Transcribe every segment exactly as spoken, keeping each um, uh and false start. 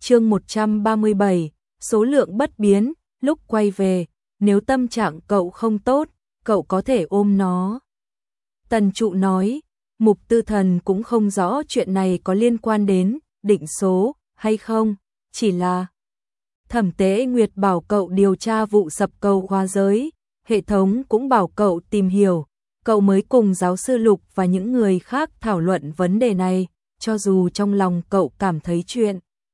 Chương một trăm ba mươi bảy, số lượng bất biến, lúc quay về, nếu tâm trạng cậu không tốt, cậu có thể ôm nó. Tần Trụ nói, Mục Tư Thần cũng không rõ chuyện này có liên quan đến định số hay không, chỉ là Thẩm Tế Nguyệt bảo cậu điều tra vụ sập cầu hóa giới, hệ thống cũng bảo cậu tìm hiểu, cậu mới cùng giáo sư Lục và những người khác thảo luận vấn đề này, cho dù trong lòng cậu cảm thấy chuyện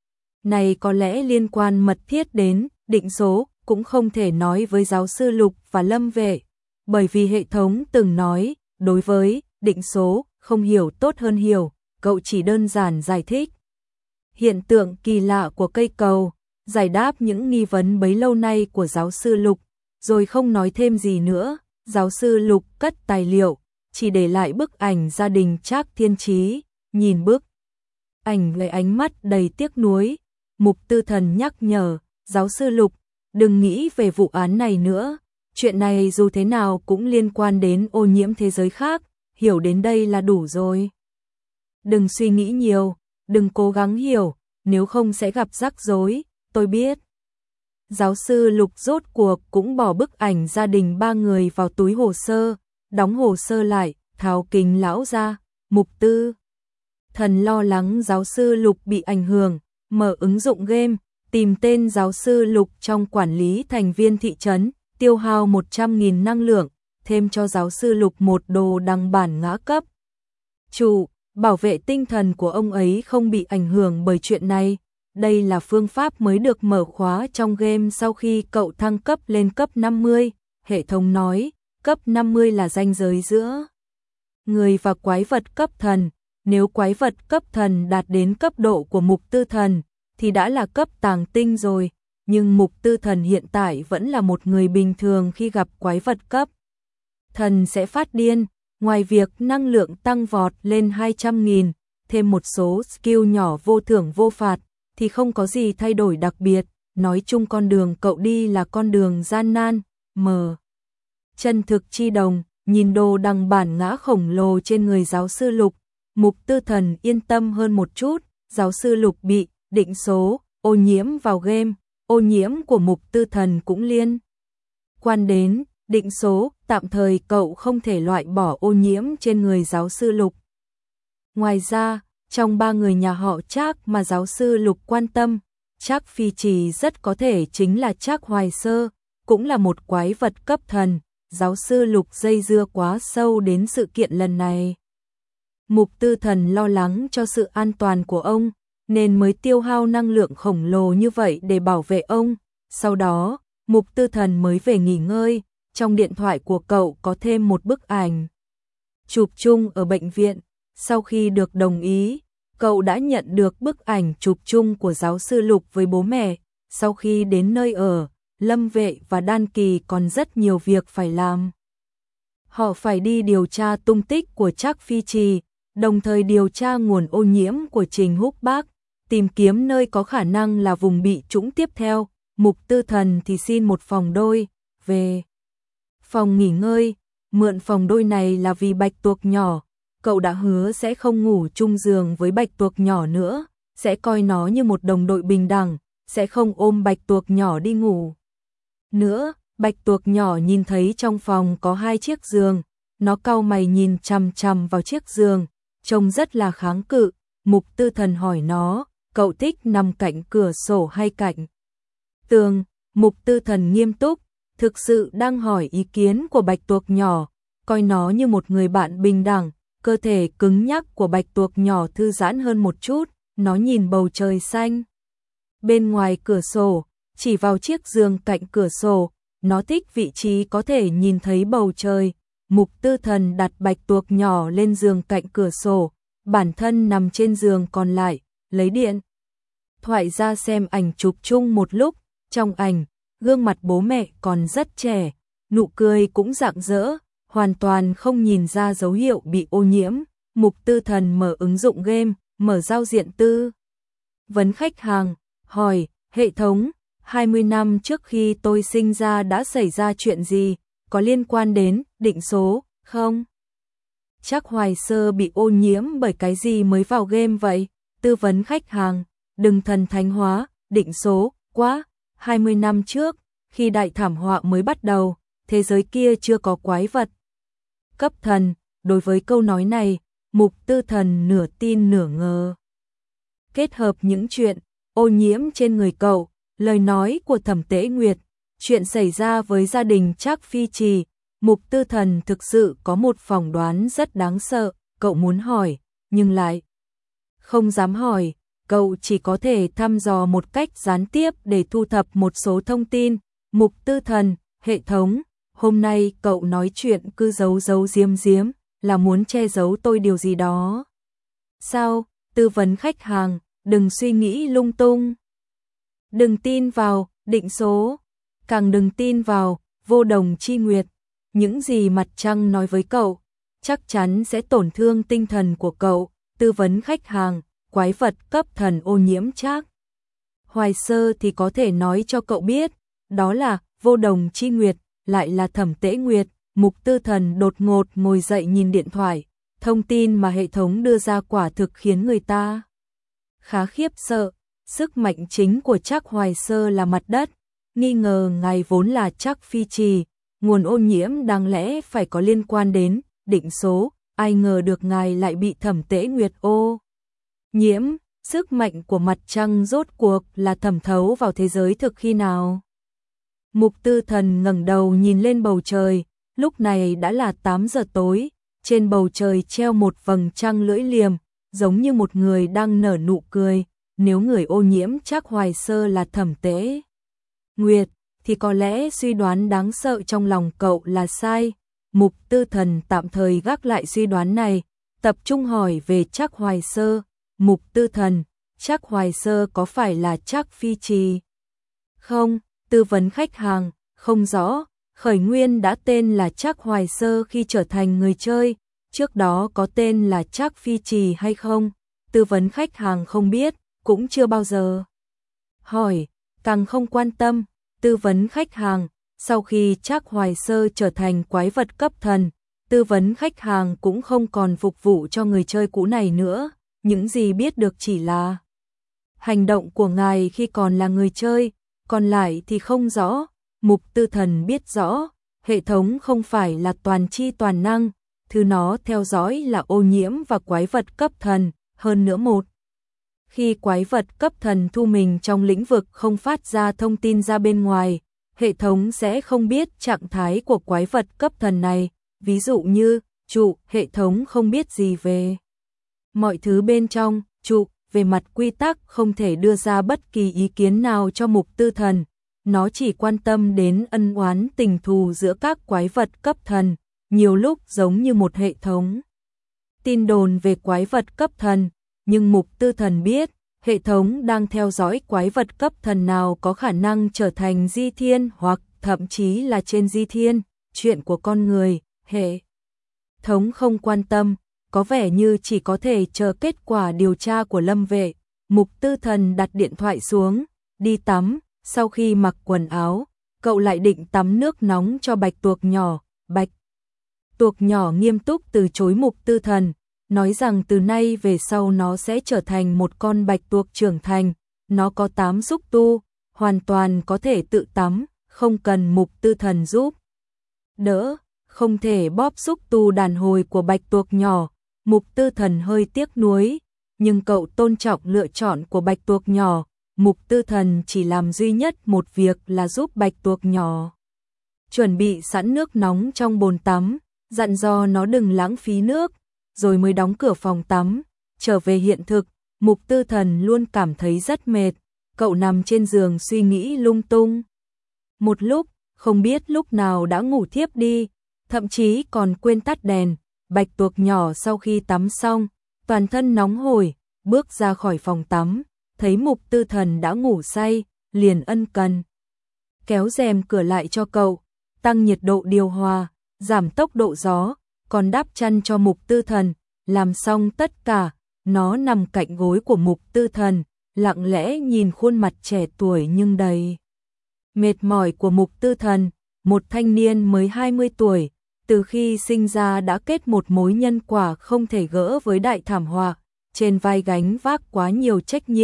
này có lẽ liên quan mật thiết đến định số, cũng không thể nói với giáo sư Lục và Lâm Vệ, bởi vì hệ thống từng nói, đối với định số, không hiểu tốt hơn hiểu, cậu chỉ đơn giản giải thích hiện tượng kỳ lạ của cây cầu, giải đáp những nghi vấn bấy lâu nay của giáo sư Lục, rồi không nói thêm gì nữa. Giáo sư Lục cất tài liệu, chỉ để lại bức ảnh gia đình Trác Thiên Chí, nhìn bức ảnh lấy ánh mắt đầy tiếc nuối. Mục Tư Thần nhắc nhở, giáo sư Lục, đừng nghĩ về vụ án này nữa, chuyện này dù thế nào cũng liên quan đến ô nhiễm thế giới khác, hiểu đến đây là đủ rồi. Đừng suy nghĩ nhiều, đừng cố gắng hiểu, nếu không sẽ gặp rắc rối, tôi biết. Giáo sư Lục rốt cuộc cũng bỏ bức ảnh gia đình ba người vào túi hồ sơ, đóng hồ sơ lại, tháo kính lão ra. Mục Tư Thần lo lắng giáo sư Lục bị ảnh hưởng, mở ứng dụng game, tìm tên giáo sư Lục trong quản lý thành viên thị trấn, tiêu hao một trăm nghìn năng lượng, thêm cho giáo sư Lục một đồ đăng bản ngã cấp. Chủ, bảo vệ tinh thần của ông ấy không bị ảnh hưởng bởi chuyện này. Đây là phương pháp mới được mở khóa trong game sau khi cậu thăng cấp lên cấp năm mươi. Hệ thống nói, cấp năm mươi là ranh giới giữa người và quái vật cấp thần. Nếu quái vật cấp thần đạt đến cấp độ của Mục Tư Thần, thì đã là cấp tàng tinh rồi. Nhưng Mục Tư Thần hiện tại vẫn là một người bình thường, khi gặp quái vật cấp thần sẽ phát điên. Ngoài việc năng lượng tăng vọt lên hai trăm nghìn, thêm một số skill nhỏ vô thưởng vô phạt, thì không có gì thay đổi đặc biệt. Nói chung con đường cậu đi là con đường gian nan, mờ. Chân thực chi đồng, nhìn đồ đăng bản ngã khổng lồ trên người giáo sư Lục, Mục Tư Thần yên tâm hơn một chút. Giáo sư Lục bị định số ô nhiễm vào game, ô nhiễm của Mục Tư Thần cũng liên quan đến định số, tạm thời cậu không thể loại bỏ ô nhiễm trên người giáo sư Lục. Ngoài ra, trong ba người nhà họ Trác mà giáo sư Lục quan tâm, Trác Phi Trì rất có thể chính là Trác Hoài Sơ, cũng là một quái vật cấp thần. Giáo sư Lục dây dưa quá sâu đến sự kiện lần này. Mục Tư Thần lo lắng cho sự an toàn của ông, nên mới tiêu hao năng lượng khổng lồ như vậy để bảo vệ ông. Sau đó, Mục Tư Thần mới về nghỉ ngơi. Trong điện thoại của cậu có thêm một bức ảnh chụp chung ở bệnh viện. Sau khi được đồng ý, cậu đã nhận được bức ảnh chụp chung của giáo sư Lục với bố mẹ. Sau khi đến nơi ở, Lâm Vệ và Đan Kỳ còn rất nhiều việc phải làm. Họ phải đi điều tra tung tích của Trác Phi Trì, đồng thời điều tra nguồn ô nhiễm của Trình Húc Bác, tìm kiếm nơi có khả năng là vùng bị trũng tiếp theo. Mục Tư Thần thì xin một phòng đôi, về phòng nghỉ ngơi, mượn phòng đôi này là vì bạch tuộc nhỏ. Cậu đã hứa sẽ không ngủ chung giường với bạch tuộc nhỏ nữa, sẽ coi nó như một đồng đội bình đẳng, sẽ không ôm bạch tuộc nhỏ đi ngủ nữa. Bạch tuộc nhỏ nhìn thấy trong phòng có hai chiếc giường, nó cau mày nhìn chằm chằm vào chiếc giường, trông rất là kháng cự. Mục Tư Thần hỏi nó, cậu thích nằm cạnh cửa sổ hay cạnh tường? Mục Tư Thần nghiêm túc, thực sự đang hỏi ý kiến của bạch tuộc nhỏ, coi nó như một người bạn bình đẳng. Cơ thể cứng nhắc của bạch tuộc nhỏ thư giãn hơn một chút, nó nhìn bầu trời xanh bên ngoài cửa sổ, chỉ vào chiếc giường cạnh cửa sổ. Nó thích vị trí có thể nhìn thấy bầu trời. Mục Tư Thần đặt bạch tuộc nhỏ lên giường cạnh cửa sổ, bản thân nằm trên giường còn lại, lấy điện thoại ra xem ảnh chụp chung một lúc. Trong ảnh, gương mặt bố mẹ còn rất trẻ, nụ cười cũng rạng rỡ, hoàn toàn không nhìn ra dấu hiệu bị ô nhiễm. Mục Tư Thần mở ứng dụng game, mở giao diện tư vấn khách hàng, hỏi hệ thống, hai mươi năm trước khi tôi sinh ra đã xảy ra chuyện gì, có liên quan đến định số không? Trác Hoài Sơ bị ô nhiễm bởi cái gì mới vào game vậy? Tư vấn khách hàng, đừng thần thánh hóa, định số, quá, hai mươi năm trước, khi đại thảm họa mới bắt đầu, thế giới kia chưa có quái vật cấp thần, đối với câu nói này, Mục Tư Thần nửa tin nửa ngờ. Kết hợp những chuyện ô nhiễm trên người cậu, lời nói của Thẩm Tế Nguyệt, chuyện xảy ra với gia đình Trác Phi Trì, Mục Tư Thần thực sự có một phỏng đoán rất đáng sợ, cậu muốn hỏi, nhưng lại không dám hỏi, cậu chỉ có thể thăm dò một cách gián tiếp để thu thập một số thông tin. Mục Tư Thần, hệ thống, hôm nay cậu nói chuyện cứ giấu giấu giếm giếm, là muốn che giấu tôi điều gì đó. Sao, tư vấn khách hàng, đừng suy nghĩ lung tung. Đừng tin vào định số, càng đừng tin vào Vô Đồng Chi Nguyệt. Những gì mặt trăng nói với cậu, chắc chắn sẽ tổn thương tinh thần của cậu. Tư vấn khách hàng, quái vật cấp thần ô nhiễm Trác Hoài Sơ thì có thể nói cho cậu biết, đó là Vô Đồng Chi Nguyệt, lại là Thẩm Tế Nguyệt. Mục Tư Thần đột ngột ngồi dậy nhìn điện thoại, thông tin mà hệ thống đưa ra quả thực khiến người ta khá khiếp sợ. Sức mạnh chính của Trác Hoài Sơ là mặt đất, nghi ngờ ngài vốn là Trác Phi Trì, nguồn ô nhiễm đáng lẽ phải có liên quan đến định số, ai ngờ được ngài lại bị Thẩm Tế Nguyệt ô nhiễm. Sức mạnh của mặt trăng rốt cuộc là thẩm thấu vào thế giới thực khi nào? Mục Tư Thần ngẩng đầu nhìn lên bầu trời, lúc này đã là tám giờ tối, trên bầu trời treo một vầng trăng lưỡi liềm, giống như một người đang nở nụ cười. Nếu người ô nhiễm Trác Hoài Sơ là Thẩm Tế Nguyệt, thì có lẽ suy đoán đáng sợ trong lòng cậu là sai. Mục Tư Thần tạm thời gác lại suy đoán này, tập trung hỏi về Trác Hoài Sơ. Mục Tư Thần, Trác Hoài Sơ có phải là Trác Phi Trì không? Tư vấn khách hàng, không rõ. Khởi nguyên đã tên là Trác Hoài Sơ khi trở thành người chơi, trước đó có tên là Trác Phi Trì hay không? Tư vấn khách hàng không biết, cũng chưa bao giờ hỏi, càng không quan tâm. Tư vấn khách hàng, sau khi Trác Hoài Sơ trở thành quái vật cấp thần, tư vấn khách hàng cũng không còn phục vụ cho người chơi cũ này nữa, những gì biết được chỉ là hành động của ngài khi còn là người chơi, còn lại thì không rõ. Mục Tư Thần biết rõ, hệ thống không phải là toàn chi toàn năng, thứ nó theo dõi là ô nhiễm và quái vật cấp thần, hơn nữa một. Khi quái vật cấp thần thu mình trong lĩnh vực không phát ra thông tin ra bên ngoài, hệ thống sẽ không biết trạng thái của quái vật cấp thần này, ví dụ như, trụ, hệ thống không biết gì về mọi thứ bên trong, trụ, về mặt quy tắc không thể đưa ra bất kỳ ý kiến nào cho Mục Tư Thần. Nó chỉ quan tâm đến ân oán tình thù giữa các quái vật cấp thần, nhiều lúc giống như một hệ thống tin đồn về quái vật cấp thần, nhưng Mục Tư Thần biết, hệ thống đang theo dõi quái vật cấp thần nào có khả năng trở thành di thiên hoặc thậm chí là trên di thiên, chuyện của con người, hệ thống không quan tâm, có vẻ như chỉ có thể chờ kết quả điều tra của Lâm Vệ. Mục Tư Thần đặt điện thoại xuống, đi tắm. Sau khi mặc quần áo, cậu lại định tắm nước nóng cho bạch tuộc nhỏ. Bạch tuộc nhỏ nghiêm túc từ chối Mục Tư Thần, nói rằng từ nay về sau nó sẽ trở thành một con bạch tuộc trưởng thành. Nó có tám xúc tu, hoàn toàn có thể tự tắm, không cần Mục Tư Thần giúp đỡ, không thể bóp xúc tu đàn hồi của bạch tuộc nhỏ. Mục Tư Thần hơi tiếc nuối, nhưng cậu tôn trọng lựa chọn của bạch tuộc nhỏ. Mục Tư Thần chỉ làm duy nhất một việc là giúp bạch tuộc nhỏ chuẩn bị sẵn nước nóng trong bồn tắm, dặn dò nó đừng lãng phí nước, rồi mới đóng cửa phòng tắm. Trở về hiện thực, Mục Tư Thần luôn cảm thấy rất mệt, cậu nằm trên giường suy nghĩ lung tung. Một lúc, không biết lúc nào đã ngủ thiếp đi, thậm chí còn quên tắt đèn. Bạch tuộc nhỏ sau khi tắm xong, toàn thân nóng hổi, bước ra khỏi phòng tắm, thấy Mục Tư Thần đã ngủ say, liền ân cần kéo rèm cửa lại cho cậu, tăng nhiệt độ điều hòa, giảm tốc độ gió, còn đắp chăn cho Mục Tư Thần. Làm xong tất cả, nó nằm cạnh gối của Mục Tư Thần, lặng lẽ nhìn khuôn mặt trẻ tuổi nhưng đầy mệt mỏi của Mục Tư Thần, một thanh niên mới hai mươi tuổi, từ khi sinh ra đã kết một mối nhân quả không thể gỡ với đại thảm họa, trên vai gánh vác quá nhiều trách nhiệm,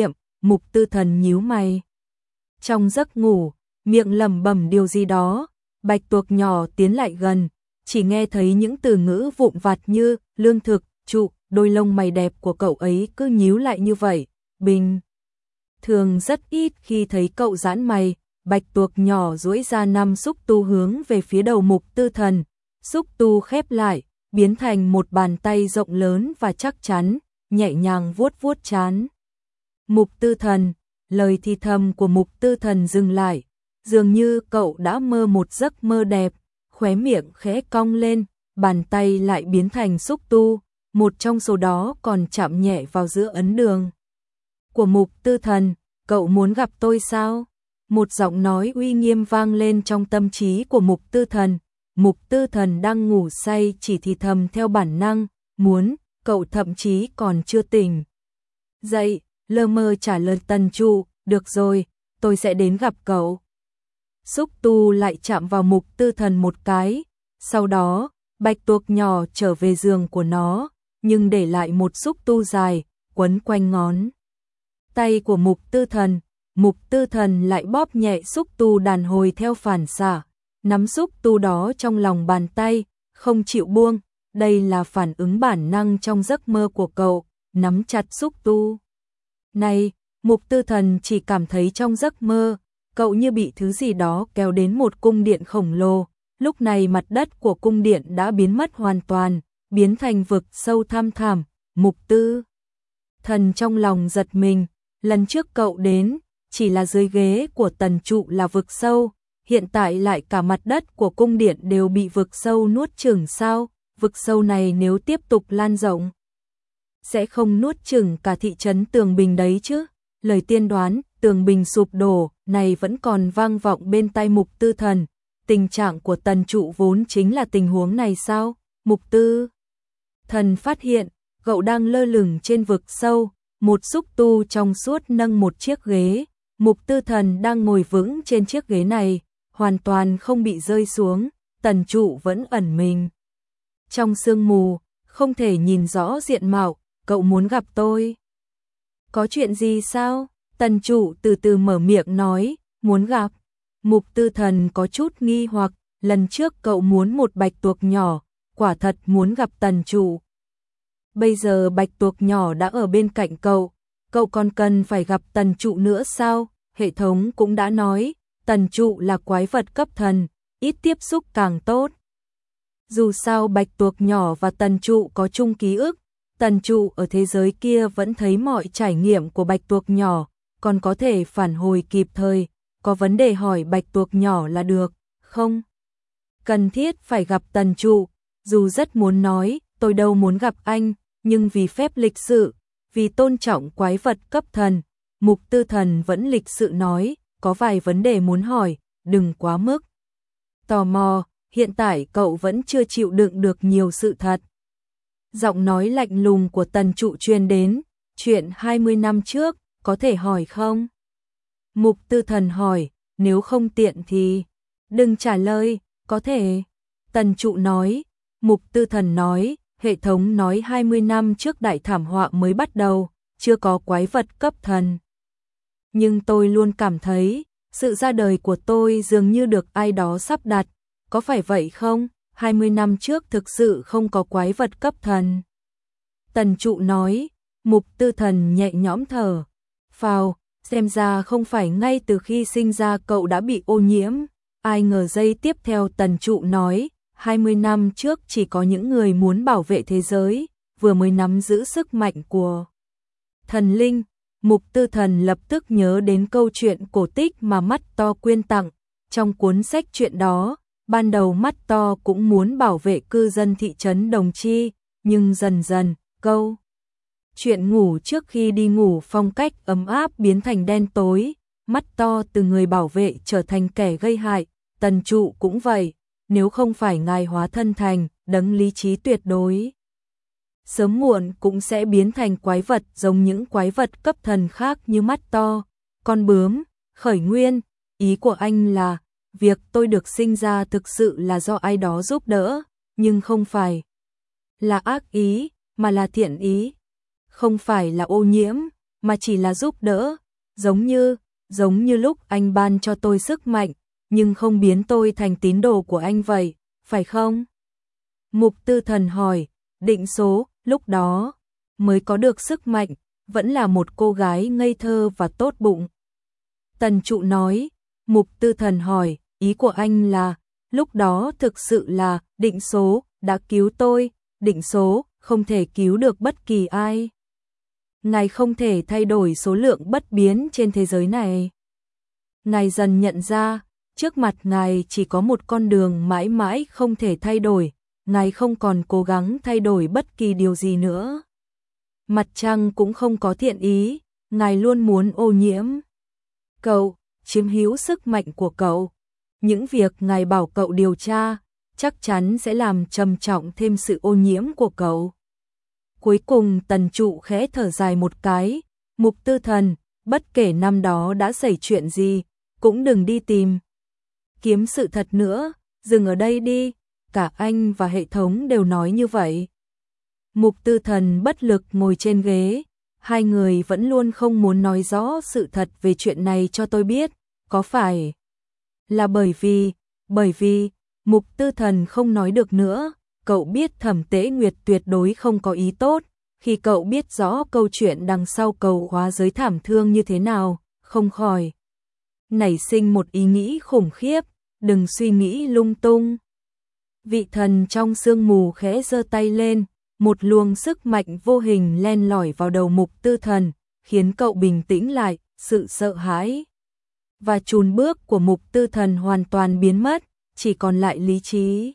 Mục Tư Thần nhíu mày. Trong giấc ngủ, miệng lẩm bẩm điều gì đó, bạch tuộc nhỏ tiến lại gần, chỉ nghe thấy những từ ngữ vụn vặt như lương thực, trụ, đôi lông mày đẹp của cậu ấy cứ nhíu lại như vậy, bình thường rất ít khi thấy cậu giãn mày. Bạch tuộc nhỏ duỗi ra năm xúc tu hướng về phía đầu Mục Tư Thần, xúc tu khép lại, biến thành một bàn tay rộng lớn và chắc chắn, nhẹ nhàng vuốt vuốt trán Mục Tư Thần. Lời thì thầm của Mục Tư Thần dừng lại, dường như cậu đã mơ một giấc mơ đẹp, khóe miệng khẽ cong lên, bàn tay lại biến thành xúc tu, một trong số đó còn chạm nhẹ vào giữa ấn đường của Mục Tư Thần. Cậu muốn gặp tôi sao? Một giọng nói uy nghiêm vang lên trong tâm trí của Mục Tư Thần. Mục Tư Thần đang ngủ say chỉ thì thầm theo bản năng, muốn, cậu thậm chí còn chưa tỉnh dậy, lơ mơ trả lời Tần Trụ, được rồi, tôi sẽ đến gặp cậu. Xúc tu lại chạm vào Mục Tư Thần một cái, sau đó, bạch tuộc nhỏ trở về giường của nó, nhưng để lại một xúc tu dài, quấn quanh ngón tay của Mục Tư Thần. Mục Tư Thần lại bóp nhẹ xúc tu đàn hồi theo phản xạ, nắm xúc tu đó trong lòng bàn tay, không chịu buông. Đây là phản ứng bản năng trong giấc mơ của cậu, nắm chặt xúc tu này. Mục Tư Thần chỉ cảm thấy trong giấc mơ, cậu như bị thứ gì đó kéo đến một cung điện khổng lồ. Lúc này mặt đất của cung điện đã biến mất hoàn toàn, biến thành vực sâu thăm thẳm. Mục Tư Thần trong lòng giật mình, lần trước cậu đến, chỉ là dưới ghế của Tần Trụ là vực sâu, hiện tại lại cả mặt đất của cung điện đều bị vực sâu nuốt chửng sao? Vực sâu này nếu tiếp tục lan rộng, sẽ không nuốt chửng cả thị trấn Tường Bình đấy chứ? Lời tiên đoán Tường Bình sụp đổ này vẫn còn vang vọng bên tai Mục Tư Thần. Tình trạng của Tần Trụ vốn chính là tình huống này sao? Mục Tư Thần phát hiện, cậu đang lơ lửng trên vực sâu, một xúc tu trong suốt nâng một chiếc ghế. Mục Tư Thần đang ngồi vững trên chiếc ghế này, hoàn toàn không bị rơi xuống. Tần Trụ vẫn ẩn mình trong sương mù, không thể nhìn rõ diện mạo. Cậu muốn gặp tôi? Có chuyện gì sao? Tần Trụ từ từ mở miệng nói, muốn gặp. Mục Tư Thần có chút nghi hoặc, lần trước cậu muốn một bạch tuộc nhỏ, quả thật muốn gặp Tần Trụ. Bây giờ bạch tuộc nhỏ đã ở bên cạnh cậu, cậu còn cần phải gặp Tần Trụ nữa sao? Hệ thống cũng đã nói, Tần Trụ là quái vật cấp thần, ít tiếp xúc càng tốt. Dù sao bạch tuộc nhỏ và Tần Trụ có chung ký ức, Tần Trụ ở thế giới kia vẫn thấy mọi trải nghiệm của bạch tuộc nhỏ, còn có thể phản hồi kịp thời, có vấn đề hỏi bạch tuộc nhỏ là được, không cần thiết phải gặp Tần Trụ. Dù rất muốn nói, tôi đâu muốn gặp anh, nhưng vì phép lịch sự, vì tôn trọng quái vật cấp thần, Mục Tư Thần vẫn lịch sự nói, có vài vấn đề muốn hỏi, đừng quá mức tò mò, hiện tại cậu vẫn chưa chịu đựng được nhiều sự thật. Giọng nói lạnh lùng của Tần Trụ truyền đến, chuyện hai mươi năm trước, có thể hỏi không? Mục Tư Thần hỏi, nếu không tiện thì đừng trả lời, có thể. Tần Trụ nói, Mục Tư Thần nói, hệ thống nói hai mươi năm trước đại thảm họa mới bắt đầu, chưa có quái vật cấp thần. Nhưng tôi luôn cảm thấy, sự ra đời của tôi dường như được ai đó sắp đặt, có phải vậy không? hai mươi năm trước thực sự không có quái vật cấp thần. Tần Trụ nói, Mục Tư Thần nhẹ nhõm thở phào, xem ra không phải ngay từ khi sinh ra cậu đã bị ô nhiễm. Ai ngờ giây tiếp theo Tần Trụ nói, hai mươi năm trước chỉ có những người muốn bảo vệ thế giới, vừa mới nắm giữ sức mạnh của thần linh. Mục Tư Thần lập tức nhớ đến câu chuyện cổ tích mà Mắt To quyên tặng. Trong cuốn sách chuyện đó, ban đầu Mắt To cũng muốn bảo vệ cư dân thị trấn Đồng Chi, nhưng dần dần, câu chuyện ngủ trước khi đi ngủ phong cách ấm áp biến thành đen tối, Mắt To từ người bảo vệ trở thành kẻ gây hại. Tần Trụ cũng vậy, nếu không phải ngài hóa thân thành đấng lý trí tuyệt đối, sớm muộn cũng sẽ biến thành quái vật giống những quái vật cấp thần khác như Mắt To, con bướm, khởi nguyên. Ý của anh là, việc tôi được sinh ra thực sự là do ai đó giúp đỡ, nhưng không phải là ác ý, mà là thiện ý. Không phải là ô nhiễm, mà chỉ là giúp đỡ. giống như, giống như lúc anh ban cho tôi sức mạnh, nhưng không biến tôi thành tín đồ của anh vậy, phải không? Mục Tư Thần hỏi, định số, lúc đó, mới có được sức mạnh, vẫn là một cô gái ngây thơ và tốt bụng. Tần Trụ nói, Mục Tư Thần hỏi, ý của anh là, lúc đó thực sự là, định số, đã cứu tôi, định số, không thể cứu được bất kỳ ai. Ngài không thể thay đổi số lượng bất biến trên thế giới này. Ngài dần nhận ra, trước mặt Ngài chỉ có một con đường mãi mãi không thể thay đổi, Ngài không còn cố gắng thay đổi bất kỳ điều gì nữa. Mặt trăng cũng không có thiện ý, Ngài luôn muốn ô nhiễm cậu, chiếm hữu sức mạnh của cậu. Những việc Ngài bảo cậu điều tra, chắc chắn sẽ làm trầm trọng thêm sự ô nhiễm của cậu. Cuối cùng Tần Trụ khẽ thở dài một cái, Mục Tư Thần, bất kể năm đó đã xảy chuyện gì, cũng đừng đi tìm kiếm sự thật nữa, dừng ở đây đi, cả anh và hệ thống đều nói như vậy. Mục Tư Thần bất lực ngồi trên ghế, hai người vẫn luôn không muốn nói rõ sự thật về chuyện này cho tôi biết, có phải là bởi vì, bởi vì, Mục Tư Thần không nói được nữa, cậu biết Thẩm Tế Nguyệt tuyệt đối không có ý tốt, khi cậu biết rõ câu chuyện đằng sau cầu hóa giới thảm thương như thế nào, không khỏi nảy sinh một ý nghĩ khủng khiếp, đừng suy nghĩ lung tung. Vị thần trong sương mù khẽ giơ tay lên, một luồng sức mạnh vô hình len lỏi vào đầu Mục Tư Thần, khiến cậu bình tĩnh lại, sự sợ hãi và chùn bước của Mục Tư Thần hoàn toàn biến mất, chỉ còn lại lý trí.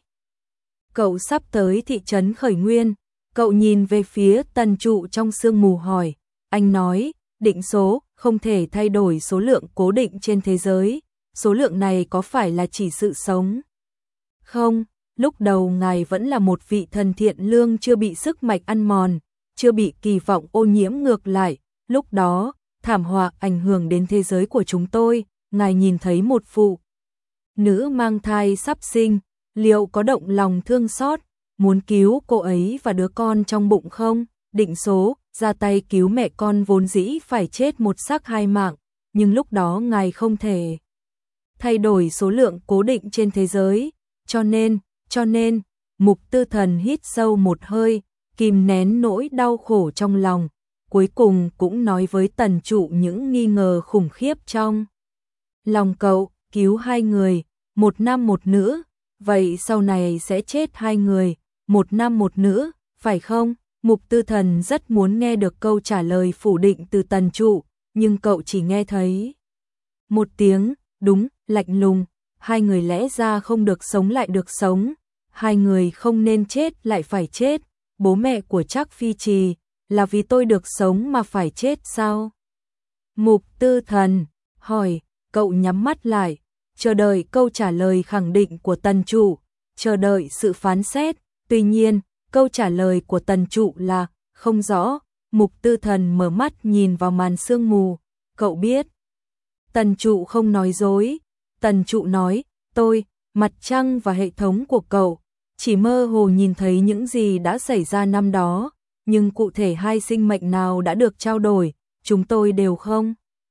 Cậu sắp tới thị trấn Khởi Nguyên, cậu nhìn về phía Tần Trụ trong sương mù hỏi, anh nói, định số, không thể thay đổi số lượng cố định trên thế giới, số lượng này có phải là chỉ sự sống? Không, lúc đầu ngài vẫn là một vị thần thiện lương chưa bị sức mạnh ăn mòn, chưa bị kỳ vọng ô nhiễm ngược lại, lúc đó, thảm họa ảnh hưởng đến thế giới của chúng tôi, ngài nhìn thấy một phụ nữ mang thai sắp sinh, liệu có động lòng thương xót, muốn cứu cô ấy và đứa con trong bụng không? Định số, ra tay cứu mẹ con vốn dĩ phải chết một xác hai mạng, nhưng lúc đó ngài không thể thay đổi số lượng cố định trên thế giới, cho nên, cho nên, Mục Tư Thần hít sâu một hơi, kìm nén nỗi đau khổ trong lòng, cuối cùng cũng nói với Tần Trụ những nghi ngờ khủng khiếp trong lòng cậu, cứu hai người, một nam một nữ, vậy sau này sẽ chết hai người, một nam một nữ, phải không? Mục Tư Thần rất muốn nghe được câu trả lời phủ định từ Tần Trụ, nhưng cậu chỉ nghe thấy một tiếng, đúng, lạnh lùng, hai người lẽ ra không được sống lại được sống, hai người không nên chết lại phải chết, bố mẹ của Trác Phi Trì, là vì tôi được sống mà phải chết sao? Mục Tư Thần hỏi, cậu nhắm mắt lại, chờ đợi câu trả lời khẳng định của Tần Trụ, chờ đợi sự phán xét, tuy nhiên, câu trả lời của Tần Trụ là, không rõ, Mục Tư Thần mở mắt nhìn vào màn sương mù, cậu biết. Tần Trụ không nói dối, Tần Trụ nói, tôi, mặt trăng và hệ thống của cậu, chỉ mơ hồ nhìn thấy những gì đã xảy ra năm đó, nhưng cụ thể hai sinh mệnh nào đã được trao đổi, chúng tôi đều không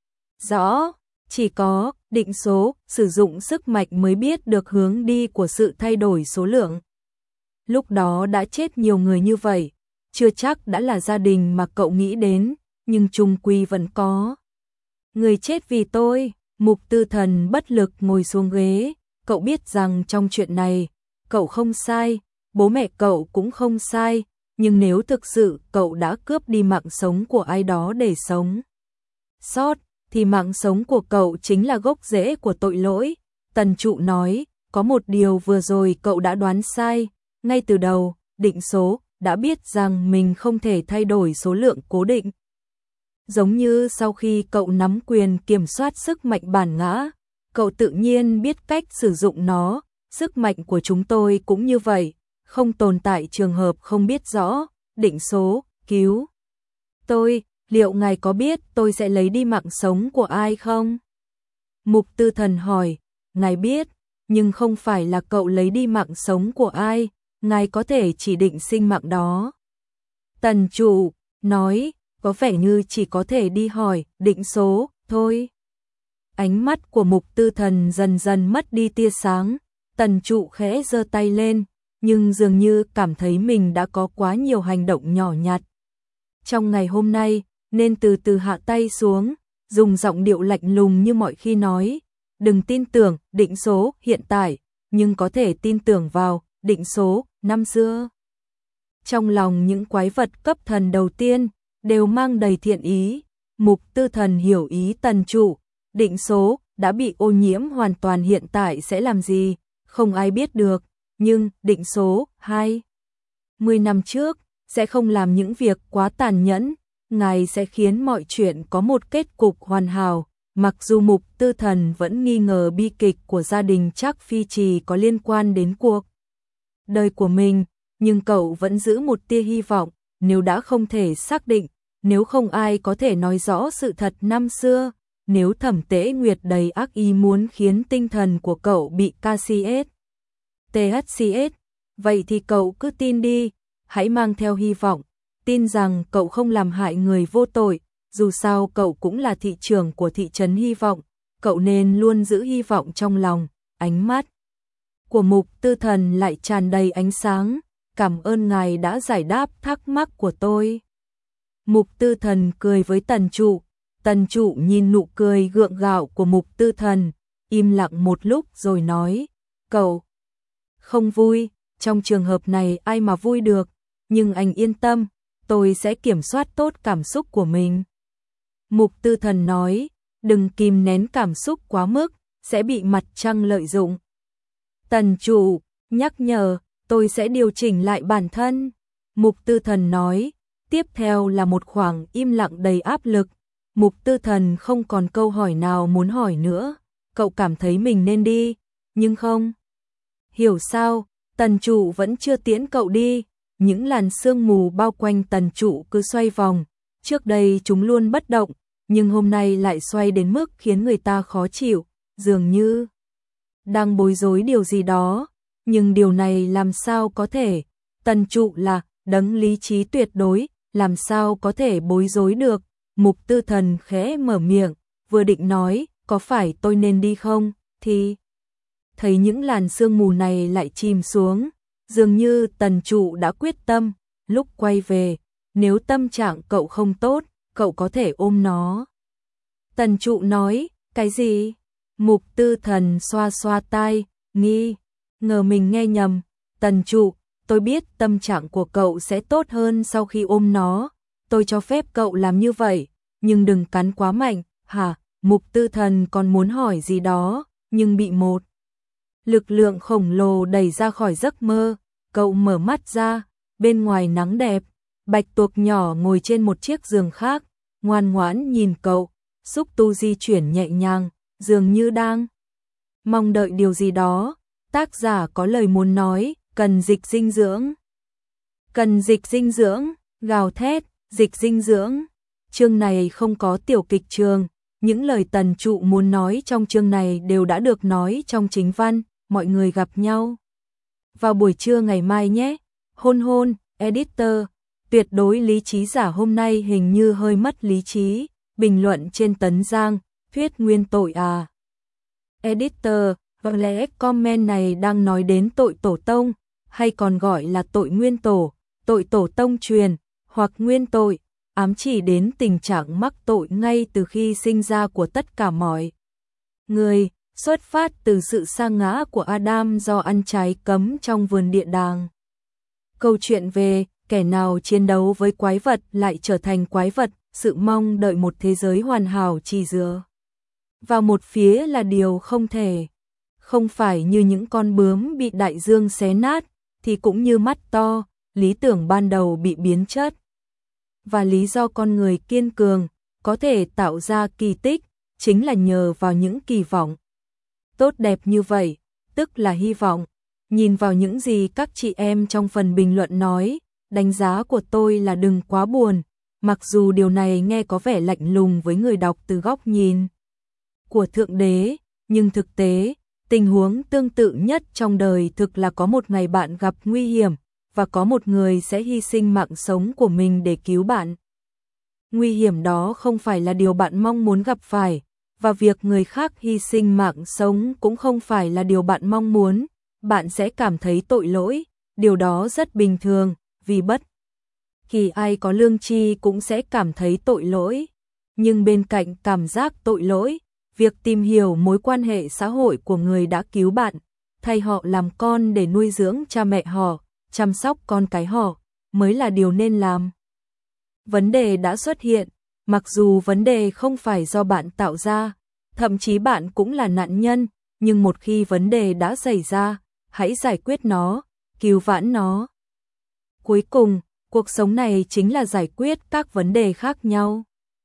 rõ, chỉ có định số, sử dụng sức mạnh mới biết được hướng đi của sự thay đổi số lượng. Lúc đó đã chết nhiều người như vậy, chưa chắc đã là gia đình mà cậu nghĩ đến, nhưng chung quy vẫn có người chết vì tôi. Mục Tư Thần bất lực ngồi xuống ghế, cậu biết rằng trong chuyện này, cậu không sai, bố mẹ cậu cũng không sai, nhưng nếu thực sự cậu đã cướp đi mạng sống của ai đó để sống sót, thì mạng sống của cậu chính là gốc rễ của tội lỗi. Tần Trụ nói, có một điều vừa rồi cậu đã đoán sai, ngay từ đầu, định số, đã biết rằng mình không thể thay đổi số lượng cố định. Giống như sau khi cậu nắm quyền kiểm soát sức mạnh bản ngã, cậu tự nhiên biết cách sử dụng nó, sức mạnh của chúng tôi cũng như vậy, không tồn tại trường hợp không biết rõ, định số, cứu tôi, liệu ngài có biết tôi sẽ lấy đi mạng sống của ai không? Mục Tư Thần hỏi, ngài biết, nhưng không phải là cậu lấy đi mạng sống của ai, ngài có thể chỉ định sinh mạng đó. Tần Trụ nói, có vẻ như chỉ có thể đi hỏi, định số, thôi. Ánh mắt của Mục Tư Thần dần dần mất đi tia sáng, Tần Trụ khẽ giơ tay lên, nhưng dường như cảm thấy mình đã có quá nhiều hành động nhỏ nhặt. Trong ngày hôm nay, nên từ từ hạ tay xuống, dùng giọng điệu lạnh lùng như mọi khi nói, đừng tin tưởng định số hiện tại, nhưng có thể tin tưởng vào định số năm xưa. Trong lòng những quái vật cấp thần đầu tiên, đều mang đầy thiện ý, Mục Tư Thần hiểu ý Tần Trụ, định số đã bị ô nhiễm hoàn toàn hiện tại sẽ làm gì, không ai biết được, nhưng định số hai mươi năm trước sẽ không làm những việc quá tàn nhẫn, ngài sẽ khiến mọi chuyện có một kết cục hoàn hảo. Mặc dù Mục Tư Thần vẫn nghi ngờ bi kịch của gia đình Trác Phi Trì có liên quan đến cuộc đời của mình, nhưng cậu vẫn giữ một tia hy vọng, nếu đã không thể xác định, nếu không ai có thể nói rõ sự thật năm xưa, nếu Thẩm Tế Nguyệt đầy ác ý muốn khiến tinh thần của cậu bị ca xê ét, tê hát xê ét, vậy thì cậu cứ tin đi, hãy mang theo hy vọng, tin rằng cậu không làm hại người vô tội, dù sao cậu cũng là thị trưởng của thị trấn hy vọng, cậu nên luôn giữ hy vọng trong lòng. Ánh mắt của Mục Tư Thần lại tràn đầy ánh sáng, cảm ơn ngài đã giải đáp thắc mắc của tôi. Mục Tư Thần cười với Tần Trụ, Tần Trụ nhìn nụ cười gượng gạo của Mục Tư Thần, im lặng một lúc rồi nói, cậu không vui, trong trường hợp này ai mà vui được, nhưng anh yên tâm, tôi sẽ kiểm soát tốt cảm xúc của mình. Mục Tư Thần nói, đừng kìm nén cảm xúc quá mức, sẽ bị mặt trăng lợi dụng. Tần Trụ nhắc nhở, tôi sẽ điều chỉnh lại bản thân. Mục Tư Thần nói, tiếp theo là một khoảng im lặng đầy áp lực. Mục Tư Thần không còn câu hỏi nào muốn hỏi nữa, cậu cảm thấy mình nên đi, nhưng không hiểu sao, Tần Trụ vẫn chưa tiễn cậu đi, những làn sương mù bao quanh Tần Trụ cứ xoay vòng, trước đây chúng luôn bất động, nhưng hôm nay lại xoay đến mức khiến người ta khó chịu, dường như đang bối rối điều gì đó, nhưng điều này làm sao có thể, Tần Trụ là đấng lý trí tuyệt đối, làm sao có thể bối rối được. Mục Tư Thần khẽ mở miệng, vừa định nói, có phải tôi nên đi không, thì thấy những làn sương mù này lại chìm xuống, dường như Tần Trụ đã quyết tâm, lúc quay về, nếu tâm trạng cậu không tốt, cậu có thể ôm nó. Tần Trụ nói, cái gì? Mục Tư Thần xoa xoa tai, nghi ngờ mình nghe nhầm, Tần Trụ, tôi biết tâm trạng của cậu sẽ tốt hơn sau khi ôm nó, tôi cho phép cậu làm như vậy, nhưng đừng cắn quá mạnh, hả? Mục Tư Thần còn muốn hỏi gì đó, nhưng bị một lực lượng khổng lồ đẩy ra khỏi giấc mơ, cậu mở mắt ra, bên ngoài nắng đẹp, Bạch Tuộc nhỏ ngồi trên một chiếc giường khác, ngoan ngoãn nhìn cậu, xúc tu di chuyển nhẹ nhàng, dường như đang mong đợi điều gì đó. Tác giả có lời muốn nói, cần dịch dinh dưỡng. Cần dịch dinh dưỡng, gào thét, dịch dinh dưỡng. Chương này không có tiểu kịch trường, những lời Tần Trụ muốn nói trong chương này đều đã được nói trong chính văn, mọi người gặp nhau vào buổi trưa ngày mai nhé. Hôn hôn, editor, tuyệt đối lý trí giả hôm nay hình như hơi mất lý trí, bình luận trên Tấn Giang, thuyết nguyên tội à. Editor, có lẽ comment này đang nói đến tội tổ tông, hay còn gọi là tội nguyên tổ, tội tổ tông truyền, hoặc nguyên tội, ám chỉ đến tình trạng mắc tội ngay từ khi sinh ra của tất cả mọi người, xuất phát từ sự sa ngã của Adam do ăn trái cấm trong vườn địa đàng. Câu chuyện về kẻ nào chiến đấu với quái vật lại trở thành quái vật, sự mong đợi một thế giới hoàn hảo chỉ dựa vào một phía là điều không thể. Không phải như những con bướm bị đại dương xé nát, thì cũng như mắt to, lý tưởng ban đầu bị biến chất. Và lý do con người kiên cường, có thể tạo ra kỳ tích, chính là nhờ vào những kỳ vọng tốt đẹp như vậy, tức là hy vọng. Nhìn vào những gì các chị em trong phần bình luận nói, đánh giá của tôi là đừng quá buồn, mặc dù điều này nghe có vẻ lạnh lùng với người đọc từ góc nhìn của Thượng Đế, nhưng thực tế, tình huống tương tự nhất trong đời thực là có một ngày bạn gặp nguy hiểm, và có một người sẽ hy sinh mạng sống của mình để cứu bạn. nguy hiểm đó không phải là điều bạn mong muốn gặp phải, và việc người khác hy sinh mạng sống cũng không phải là điều bạn mong muốn. Bạn sẽ cảm thấy tội lỗi, điều đó rất bình thường, vì bất kỳ ai có lương tri cũng sẽ cảm thấy tội lỗi. Nhưng bên cạnh cảm giác tội lỗi, việc tìm hiểu mối quan hệ xã hội của người đã cứu bạn, thay họ làm con để nuôi dưỡng cha mẹ họ, chăm sóc con cái họ, mới là điều nên làm. Vấn đề đã xuất hiện, mặc dù vấn đề không phải do bạn tạo ra, thậm chí bạn cũng là nạn nhân, nhưng một khi vấn đề đã xảy ra, hãy giải quyết nó, cứu vãn nó. Cuối cùng, cuộc sống này chính là giải quyết các vấn đề khác nhau.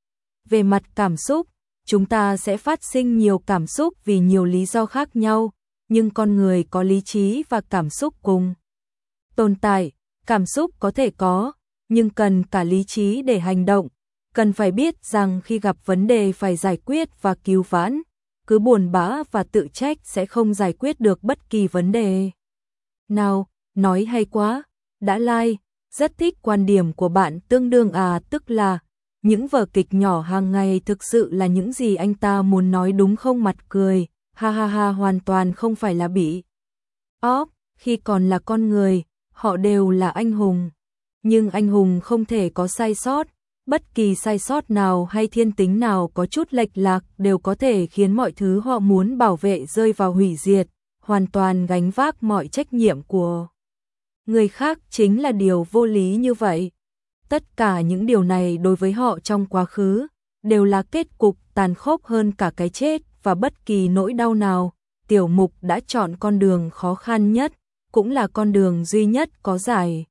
Về mặt cảm xúc, chúng ta sẽ phát sinh nhiều cảm xúc vì nhiều lý do khác nhau, nhưng con người có lý trí và cảm xúc cùng tồn tại. Cảm xúc có thể có, nhưng cần cả lý trí để hành động. Cần phải biết rằng khi gặp vấn đề phải giải quyết và cứu vãn, cứ buồn bã và tự trách sẽ không giải quyết được bất kỳ vấn đề nào. Nói hay quá, đã like, rất thích quan điểm của bạn tương đương à, tức là những vở kịch nhỏ hàng ngày thực sự là những gì anh ta muốn nói đúng không? Mặt cười, ha ha ha, hoàn toàn không phải là bị óp, khi còn là con người, họ đều là anh hùng. Nhưng anh hùng không thể có sai sót, bất kỳ sai sót nào hay thiên tính nào có chút lệch lạc đều có thể khiến mọi thứ họ muốn bảo vệ rơi vào hủy diệt, hoàn toàn gánh vác mọi trách nhiệm của người khác chính là điều vô lý như vậy. Tất cả những điều này đối với họ trong quá khứ đều là kết cục tàn khốc hơn cả cái chết và bất kỳ nỗi đau nào. Tiểu Mục đã chọn con đường khó khăn nhất, cũng là con đường duy nhất có giải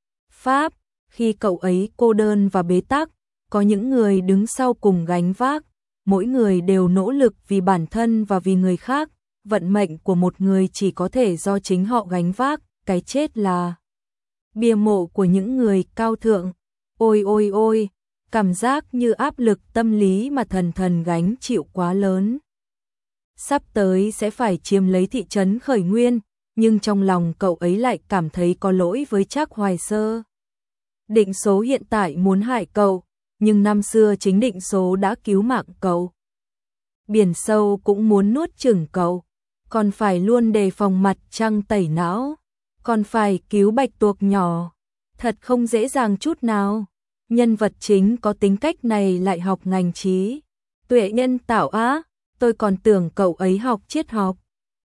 pháp. Khi cậu ấy cô đơn và bế tắc, có những người đứng sau cùng gánh vác, mỗi người đều nỗ lực vì bản thân và vì người khác. Vận mệnh của một người chỉ có thể do chính họ gánh vác, cái chết là bia mộ của những người cao thượng. Ôi ôi ôi, cảm giác như áp lực tâm lý mà thần thần gánh chịu quá lớn. Sắp tới sẽ phải chiếm lấy thị trấn Khởi Nguyên, nhưng trong lòng cậu ấy lại cảm thấy có lỗi với Trác Hoài Sơ. Định số hiện tại muốn hại cậu, nhưng năm xưa chính định số đã cứu mạng cậu. Biển sâu cũng muốn nuốt chửng cậu, còn phải luôn đề phòng mặt trăng tẩy não, còn phải cứu bạch tuộc nhỏ. Thật không dễ dàng chút nào. Nhân vật chính có tính cách này lại học ngành trí tuệ nhân tạo á, tôi còn tưởng cậu ấy học triết học.